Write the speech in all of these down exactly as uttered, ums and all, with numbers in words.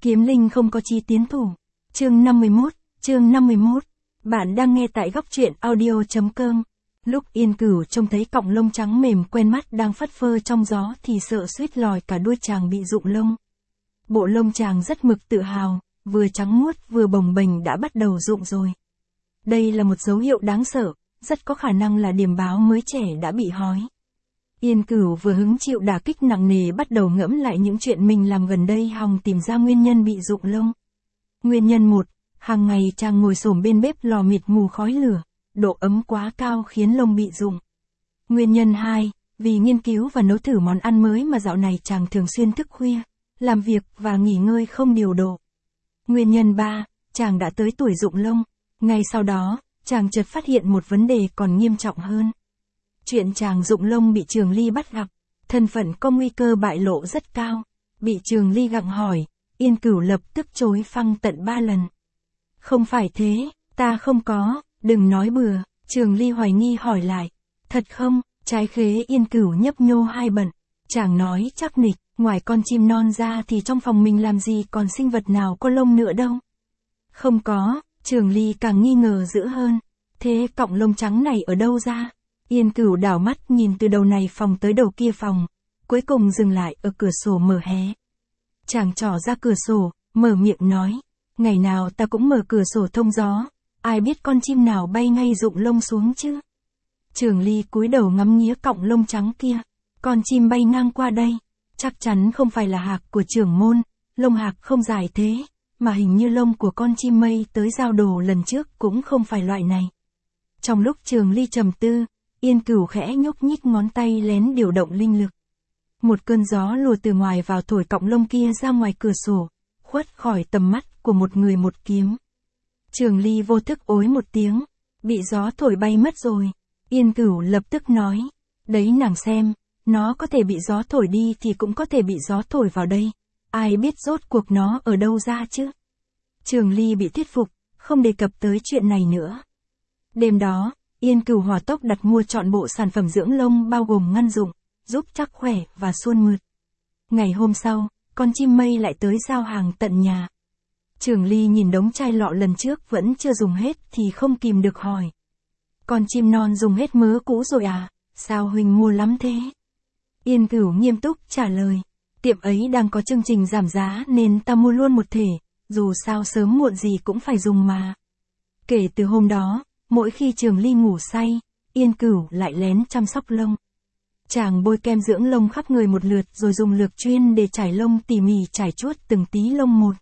Kiếm linh không có chi tiến thủ. Chương năm mươi mốt, chương năm mươi mốt. Bạn đang nghe tại góc truyện audio.com. Lúc Yên Cửu trông thấy cọng lông trắng mềm quen mắt đang phất phơ trong gió thì sợ suýt lòi cả đuôi chàng bị rụng lông. Bộ lông chàng rất mực tự hào, vừa trắng muốt vừa bồng bềnh đã bắt đầu rụng rồi. Đây là một dấu hiệu đáng sợ, rất có khả năng là điểm báo mới trẻ đã bị hói. Yên Cửu vừa hứng chịu đả kích nặng nề bắt đầu ngẫm lại những chuyện mình làm gần đây hòng tìm ra nguyên nhân bị rụng lông. Nguyên nhân một, hàng ngày chàng ngồi xổm bên bếp lò mịt mù khói lửa, độ ấm quá cao khiến lông bị rụng. Nguyên nhân hai, vì nghiên cứu và nấu thử món ăn mới mà dạo này chàng thường xuyên thức khuya, làm việc và nghỉ ngơi không điều độ. Nguyên nhân ba, chàng đã tới tuổi rụng lông. Ngay sau đó, chàng chợt phát hiện một vấn đề còn nghiêm trọng hơn. Chuyện chàng rụng lông bị Trường Ly bắt gặp, thân phận có nguy cơ bại lộ rất cao. Bị Trường Ly gặng hỏi, Yên Cửu lập tức chối phăng tận ba lần. Không phải thế, ta không có, đừng nói bừa. Trường Ly hoài nghi hỏi lại, thật không? Trái khế Yên Cửu nhấp nhô hai bận. Chàng nói chắc nịch, ngoài con chim non ra thì trong phòng mình làm gì còn sinh vật nào có lông nữa đâu. Không có. Trường Ly càng nghi ngờ dữ hơn. Thế cọng lông trắng này ở đâu ra? Yên Cửu đảo mắt nhìn từ đầu này phòng tới đầu kia phòng, cuối cùng dừng lại ở cửa sổ mở hé. Chàng trỏ ra cửa sổ, mở miệng nói, ngày nào ta cũng mở cửa sổ thông gió, ai biết con chim nào bay ngay rụng lông xuống chứ? Trường Ly cúi đầu ngắm nghía cọng lông trắng kia, con chim bay ngang qua đây, chắc chắn không phải là hạc của trưởng môn, lông hạc không dài thế. Mà hình như lông của con chim mây tới giao đồ lần trước cũng không phải loại này. Trong lúc Trường Ly trầm tư, Yên Cửu khẽ nhúc nhích ngón tay lén điều động linh lực. Một cơn gió lùa từ ngoài vào thổi cọng lông kia ra ngoài cửa sổ, khuất khỏi tầm mắt của một người một kiếm. Trường Ly vô thức ối một tiếng, bị gió thổi bay mất rồi. Yên Cửu lập tức nói, đấy nàng xem, nó có thể bị gió thổi đi thì cũng có thể bị gió thổi vào đây. Ai biết rốt cuộc nó ở đâu ra chứ? Trường Ly bị thuyết phục, không đề cập tới chuyện này nữa. Đêm đó, Yên Cửu hỏa tốc đặt mua trọn bộ sản phẩm dưỡng lông bao gồm ngăn rụng, giúp chắc khỏe và suôn mượt. Ngày hôm sau, con chim mây lại tới giao hàng tận nhà. Trường Ly nhìn đống chai lọ lần trước vẫn chưa dùng hết thì không kìm được hỏi. Con chim non dùng hết mớ cũ rồi à? Sao huynh mua lắm thế? Yên Cửu nghiêm túc trả lời. Tiệm ấy đang có chương trình giảm giá nên ta mua luôn một thể, dù sao sớm muộn gì cũng phải dùng mà. Kể từ hôm đó, mỗi khi Trường Ly ngủ say, Yên Cửu lại lén chăm sóc lông. Chàng bôi kem dưỡng lông khắp người một lượt rồi dùng lược chuyên để trải lông tỉ mỉ trải chuốt từng tí lông một.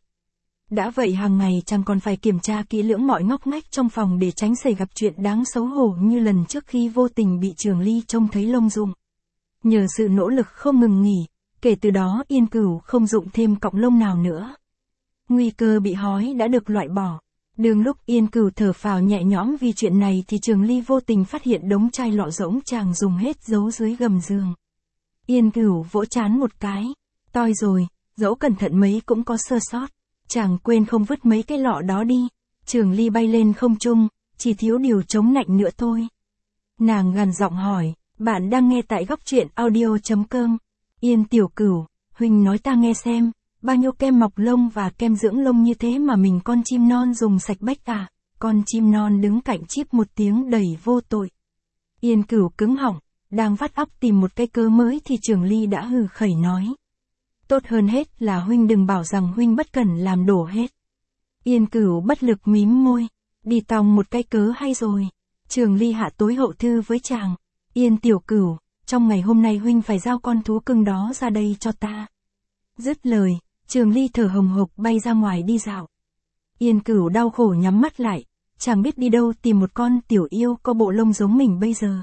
Đã vậy hàng ngày chàng còn phải kiểm tra kỹ lưỡng mọi ngóc ngách trong phòng để tránh xảy gặp chuyện đáng xấu hổ như lần trước khi vô tình bị Trường Ly trông thấy lông rụng. Nhờ sự nỗ lực không ngừng nghỉ, kể từ đó Yên Cửu không rụng thêm cọng lông nào nữa. Nguy cơ bị hói đã được loại bỏ. Đương lúc Yên Cửu thở phào nhẹ nhõm vì chuyện này thì Trường Ly vô tình phát hiện đống chai lọ rỗng chàng dùng hết giấu dưới gầm giường. Yên Cửu vỗ trán một cái. Toi rồi, dẫu cẩn thận mấy cũng có sơ sót. Chàng quên không vứt mấy cái lọ đó đi. Trường Ly bay lên không trung, chỉ thiếu điều chống nạnh nữa thôi. Nàng gằn giọng hỏi, bạn đang nghe tại góc truyện audio.com. Yên Tiểu Cửu, huynh nói ta nghe xem, bao nhiêu kem mọc lông và kem dưỡng lông như thế mà mình con chim non dùng sạch bách à? Con chim non đứng cạnh chíp một tiếng đầy vô tội. Yên Cửu cứng họng, đang vắt óc tìm một cái cớ mới thì Trường Ly đã hừ khẩy nói. Tốt hơn hết là huynh đừng bảo rằng huynh bất cẩn làm đổ hết. Yên Cửu bất lực mím môi, đi tòng một cái cớ hay rồi. Trường Ly hạ tối hậu thư với chàng. Yên Tiểu Cửu, trong ngày hôm nay huynh phải giao con thú cưng đó ra đây cho ta. Dứt lời, Trường Ly thở hồng hộc bay ra ngoài đi dạo. Yên Cửu đau khổ nhắm mắt lại, chẳng biết đi đâu tìm một con tiểu yêu có bộ lông giống mình bây giờ.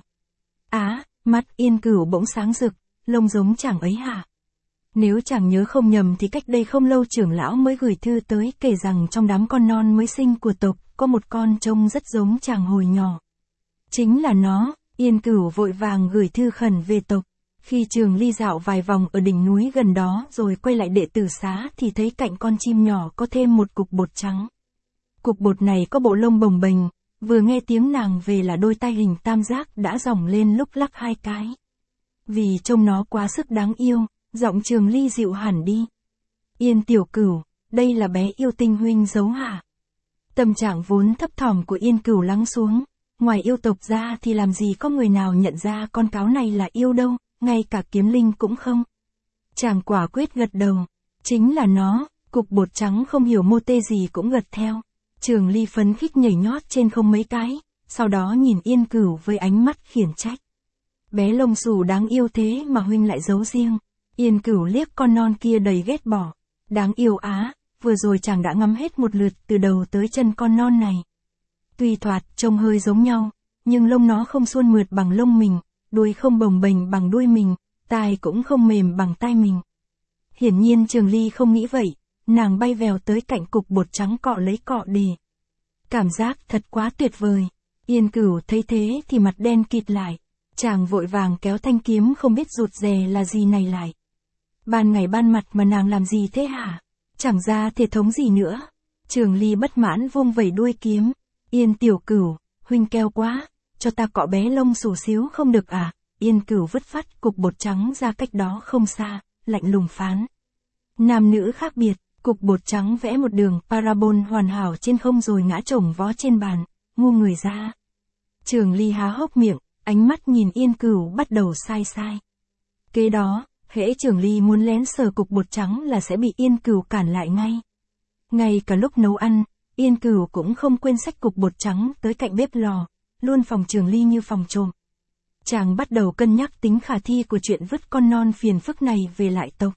Á, mắt Yên Cửu bỗng sáng rực, lông giống chàng ấy hả? Nếu chàng nhớ không nhầm thì cách đây không lâu trưởng lão mới gửi thư tới kể rằng trong đám con non mới sinh của tộc, có một con trông rất giống chàng hồi nhỏ. Chính là nó. Yên Cửu vội vàng gửi thư khẩn về tộc. Khi Trường Ly dạo vài vòng ở đỉnh núi gần đó rồi quay lại đệ tử xá thì thấy cạnh con chim nhỏ có thêm một cục bột trắng. Cục bột này có bộ lông bồng bềnh, vừa nghe tiếng nàng về là đôi tay hình tam giác đã giỏng lên lúc lắc hai cái. Vì trông nó quá sức đáng yêu, giọng Trường Ly dịu hẳn đi. Yên Tiểu Cửu, đây là bé yêu tinh huynh giấu hả? Tâm trạng vốn thấp thỏm của Yên Cửu lắng xuống, ngoài yêu tộc ra thì làm gì có người nào nhận ra con cáo này là yêu đâu, ngay cả kiếm linh cũng không. Chàng quả quyết gật đầu, chính là nó, cục bột trắng không hiểu mô tê gì cũng gật theo. Trường Ly phấn khích nhảy nhót trên không mấy cái, sau đó nhìn Yên Cửu với ánh mắt khiển trách. Bé lông xù đáng yêu thế mà huynh lại giấu riêng. Yên Cửu liếc con non kia đầy ghét bỏ. Đáng yêu á, vừa rồi chàng đã ngắm hết một lượt từ đầu tới chân con non này. Tuy thoạt trông hơi giống nhau, nhưng lông nó không suôn mượt bằng lông mình, đuôi không bồng bềnh bằng đuôi mình, tai cũng không mềm bằng tai mình. Hiển nhiên Trường Ly không nghĩ vậy, nàng bay vèo tới cạnh cục bột trắng cọ lấy cọ đi. Cảm giác thật quá tuyệt vời. Yên Cửu thấy thế thì mặt đen kịt lại, chàng vội vàng kéo thanh kiếm không biết rụt rè là gì này lại. Ban ngày ban mặt mà nàng làm gì thế hả? Chẳng ra thể thống gì nữa. Trường Ly bất mãn vung vẩy đuôi kiếm. Yên tiểu Cửu, huynh keo quá, cho ta cọ bé lông xù xíu không được à? Yên Cửu vứt phát cục bột trắng ra cách đó không xa, lạnh lùng phán. Nam nữ khác biệt, cục bột trắng vẽ một đường parabol hoàn hảo trên không rồi ngã chồng vó trên bàn, ngu người ra. Trường Ly há hốc miệng, ánh mắt nhìn Yên Cửu bắt đầu sai sai. Kế đó, hễ Trường Ly muốn lén sờ cục bột trắng là sẽ bị Yên Cửu cản lại ngay. Ngay cả lúc nấu ăn, Yên Cửu cũng không quên xách cục bột trắng tới cạnh bếp lò, luôn phòng Trường Ly như phòng trộm. Chàng bắt đầu cân nhắc tính khả thi của chuyện vứt con non phiền phức này về lại tộc.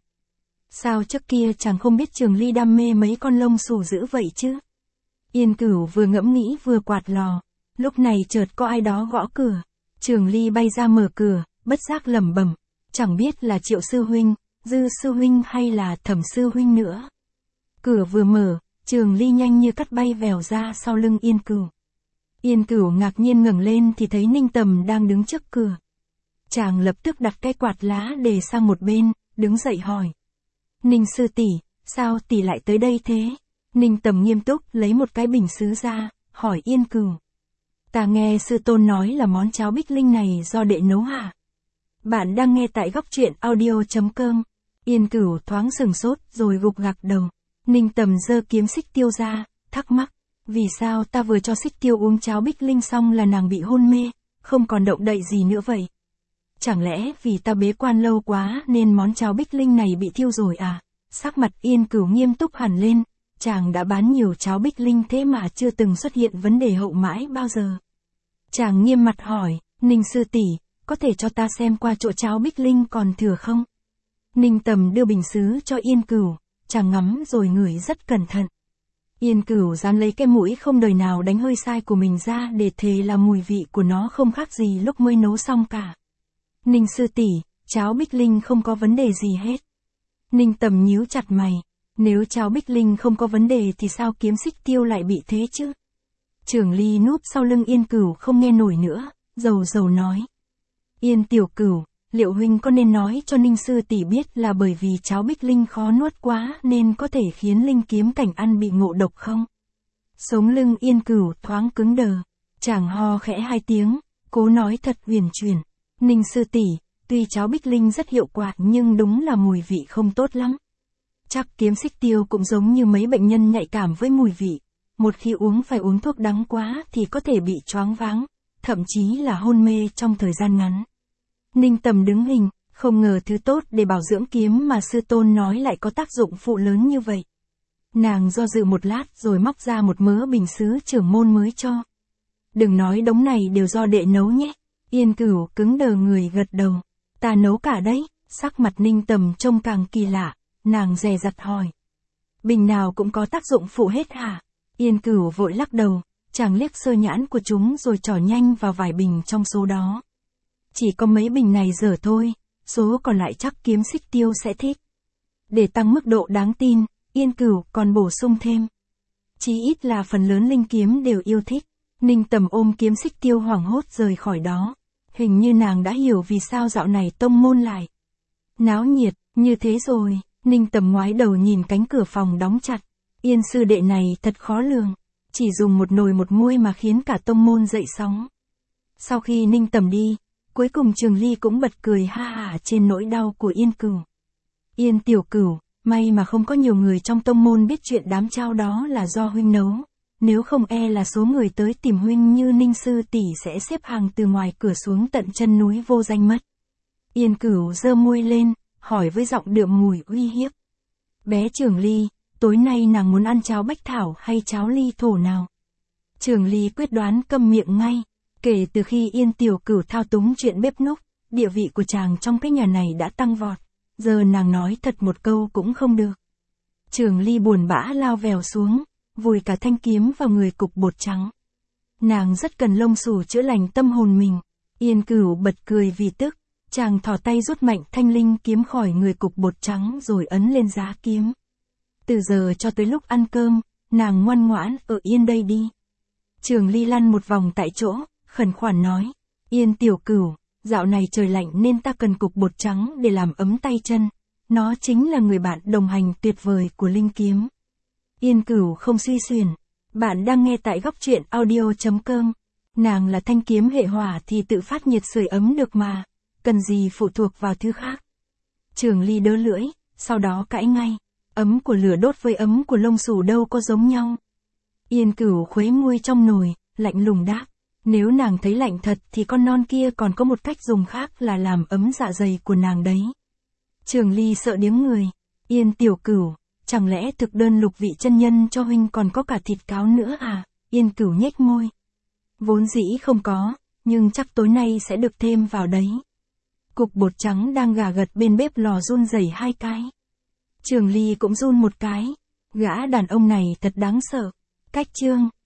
Sao trước kia chàng không biết Trường Ly đam mê mấy con lông xù dữ vậy chứ? Yên Cửu vừa ngẫm nghĩ vừa quạt lò, lúc này chợt có ai đó gõ cửa. Trường Ly bay ra mở cửa, bất giác lẩm bẩm, chẳng biết là Triệu sư huynh, Dư sư huynh hay là Thẩm sư huynh nữa. Cửa vừa mở, Trường Ly nhanh như cắt bay vèo ra sau lưng Yên Cửu. Yên Cửu ngạc nhiên ngẩng lên thì thấy Ninh Tầm đang đứng trước cửa. Chàng lập tức đặt cái quạt lá để sang một bên, đứng dậy hỏi. Ninh sư tỷ, sao tỷ lại tới đây thế? Ninh Tầm nghiêm túc lấy một cái bình sứ ra, hỏi Yên Cửu. Ta nghe sư tôn nói là món cháo bích linh này do đệ nấu hả? Bạn đang nghe tại góc truyện audio chấm com. Yên Cửu thoáng sừng sốt rồi gục gặc đầu. Ninh Tầm giơ kiếm xích tiêu ra, thắc mắc. Vì sao ta vừa cho xích tiêu uống cháo bích linh xong là nàng bị hôn mê, không còn động đậy gì nữa vậy? Chẳng lẽ vì ta bế quan lâu quá nên món cháo bích linh này bị thiêu rồi à? Sắc mặt Yên Cửu nghiêm túc hẳn lên, chàng đã bán nhiều cháo bích linh thế mà chưa từng xuất hiện vấn đề hậu mãi bao giờ. Chàng nghiêm mặt hỏi, Ninh sư tỷ, có thể cho ta xem qua chỗ cháo bích linh còn thừa không? Ninh Tầm đưa bình sứ cho Yên Cửu, chàng ngắm rồi ngửi rất cẩn thận. Yên Cửu dám lấy cái mũi không đời nào đánh hơi sai của mình ra để thề là mùi vị của nó không khác gì lúc mới nấu xong cả. Ninh sư tỷ, cháo bích linh không có vấn đề gì hết. Ninh Tầm nhíu chặt mày, nếu cháo bích linh không có vấn đề thì sao kiếm xích tiêu lại bị thế chứ? Trường Ly núp sau lưng Yên Cửu không nghe nổi nữa, dầu dầu nói. Yên tiểu Cửu, liệu huynh có nên nói cho Ninh sư tỷ biết là bởi vì cháo bích linh khó nuốt quá nên có thể khiến linh kiếm cảnh ăn bị ngộ độc không? Sống lưng Yên Cửu thoáng cứng đờ, chàng ho khẽ hai tiếng, cố nói thật huyền chuyển. Ninh sư tỷ, tuy cháo bích linh rất hiệu quả nhưng đúng là mùi vị không tốt lắm. Chắc kiếm xích tiêu cũng giống như mấy bệnh nhân nhạy cảm với mùi vị. Một khi uống phải uống thuốc đắng quá thì có thể bị choáng váng, thậm chí là hôn mê trong thời gian ngắn. Ninh Tầm đứng hình, không ngờ thứ tốt để bảo dưỡng kiếm mà sư tôn nói lại có tác dụng phụ lớn như vậy. Nàng do dự một lát rồi móc ra một mớ bình sứ trưởng môn mới cho. Đừng nói đống này đều do đệ nấu nhé. Yên Cửu cứng đờ người gật đầu. Ta nấu cả đấy. Sắc mặt Ninh Tầm trông càng kỳ lạ, nàng dè dặt hỏi. Bình nào cũng có tác dụng phụ hết hả? Yên Cửu vội lắc đầu, chàng liếc sơ nhãn của chúng rồi trỏ nhanh vào vài bình trong số đó. Chỉ có mấy bình này dở thôi, số còn lại chắc kiếm xích tiêu sẽ thích. Để tăng mức độ đáng tin, Yên Cửu còn bổ sung thêm. Chí ít là phần lớn linh kiếm đều yêu thích. Ninh Tầm ôm kiếm xích tiêu hoảng hốt rời khỏi đó. Hình như nàng đã hiểu vì sao dạo này tông môn lại náo nhiệt, như thế rồi. Ninh Tầm ngoái đầu nhìn cánh cửa phòng đóng chặt. Yên sư đệ này thật khó lường. Chỉ dùng một nồi một muôi mà khiến cả tông môn dậy sóng. Sau khi Ninh Tầm đi, cuối cùng Trường Ly cũng bật cười ha hả trên nỗi đau của Yên Cửu. Yên tiểu Cửu, may mà không có nhiều người trong tông môn biết chuyện đám chao đó là do huynh nấu. Nếu không e là số người tới tìm huynh như Ninh sư tỷ sẽ xếp hàng từ ngoài cửa xuống tận chân núi vô danh mất. Yên Cửu giơ môi lên, hỏi với giọng đượm mùi uy hiếp. Bé Trường Ly, tối nay nàng muốn ăn cháo bách thảo hay cháo ly thổ nào? Trường Ly quyết đoán câm miệng ngay. Kể từ khi Yên Tiểu Cửu thao túng chuyện bếp núc, địa vị của chàng trong cái nhà này đã tăng vọt. Giờ nàng nói thật một câu cũng không được. Trường Ly buồn bã lao vèo xuống, vùi cả thanh kiếm vào người cục bột trắng. Nàng rất cần lông xù chữa lành tâm hồn mình. Yên Cửu bật cười vì tức, chàng thò tay rút mạnh thanh linh kiếm khỏi người cục bột trắng rồi ấn lên giá kiếm. Từ giờ cho tới lúc ăn cơm, nàng ngoan ngoãn ở yên đây đi. Trường Ly lăn một vòng tại chỗ, khẩn khoản nói. Yên Tiểu Cửu, dạo này trời lạnh nên ta cần cục bột trắng để làm ấm tay chân. Nó chính là người bạn đồng hành tuyệt vời của linh kiếm. Yên Cửu không suy xuyển. Bạn đang nghe tại góc truyện audio chấm com. Nàng là thanh kiếm hệ hỏa thì tự phát nhiệt sưởi ấm được mà. Cần gì phụ thuộc vào thứ khác. Trường Ly đớ lưỡi, sau đó cãi ngay. Ấm của lửa đốt với ấm của lông xù đâu có giống nhau. Yên Cửu khuấy môi trong nồi, lạnh lùng đáp. Nếu nàng thấy lạnh thật thì con non kia còn có một cách dùng khác là làm ấm dạ dày của nàng đấy. Trường Ly sợ điếng người. Yên Tiểu Cửu, chẳng lẽ thực đơn lục vị chân nhân cho huynh còn có cả thịt cáo nữa à? Yên Cửu nhếch môi. Vốn dĩ không có, nhưng chắc tối nay sẽ được thêm vào đấy. Cục bột trắng đang gà gật bên bếp lò run rẩy hai cái. Trường Ly cũng run một cái. Gã đàn ông này thật đáng sợ. Cách chương